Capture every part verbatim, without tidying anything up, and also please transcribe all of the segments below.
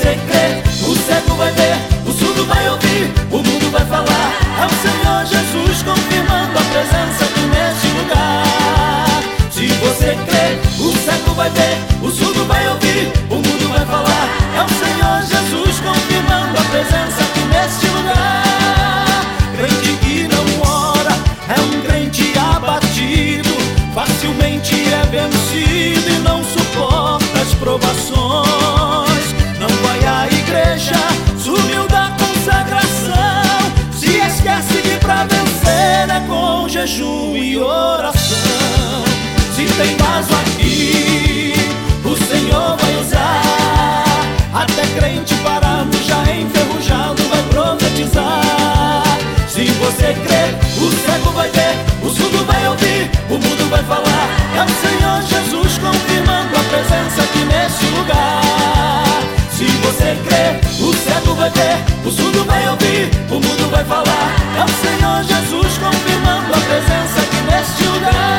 você crer, o cego vai ver, o surdo vai ouvir, o mundo vai falar. É o Senhor Jesus confirmando a presença aqui neste lugar. Se você crer, o cego vai ver, o surdo vai ouvir, o mundo vai falar. É o Senhor Jesus confirmando a presença aqui neste lugar. Crente que não ora é um crente abatido, facilmente é vencido e não suporta as provações. Não vai à igreja, sumiu da consagração, se esquece que pra vencer é com jejum e oração. Se tem vaso aqui, o Senhor vai usar, até crente parado, já enferrujado, vai profetizar. Se você crer, o cego vai ver, o surdo vai ouvir, o mundo vai falar. É o Senhor Jesus confirmando a presença aqui neste lugar. Se você crer, o cego vai ver, o surdo vai ouvir, o mundo vai falar. É o Senhor Jesus confirmando a presença aqui neste lugar.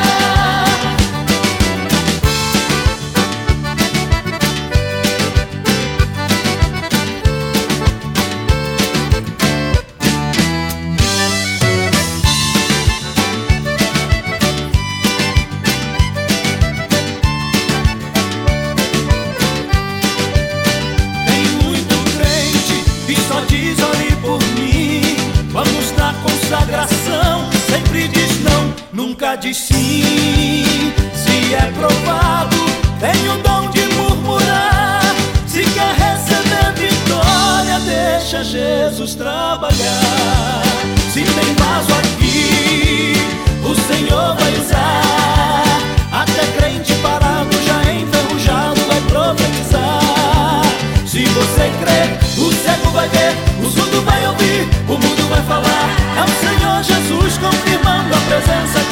Diz, ore por mim, vamos na consagração. Sempre diz não, nunca diz sim. Se é provado, tem o dom de murmurar. Se quer receber vitória, deixa Jesus trabalhar. Se tem vaso aqui, o Senhor vai usar, até crente parado, já enferrujado, vai profetizar. Se você crer, o cego vai ver, o surdo vai ouvir, o mundo vai falar. É o Senhor Jesus confirmando a presença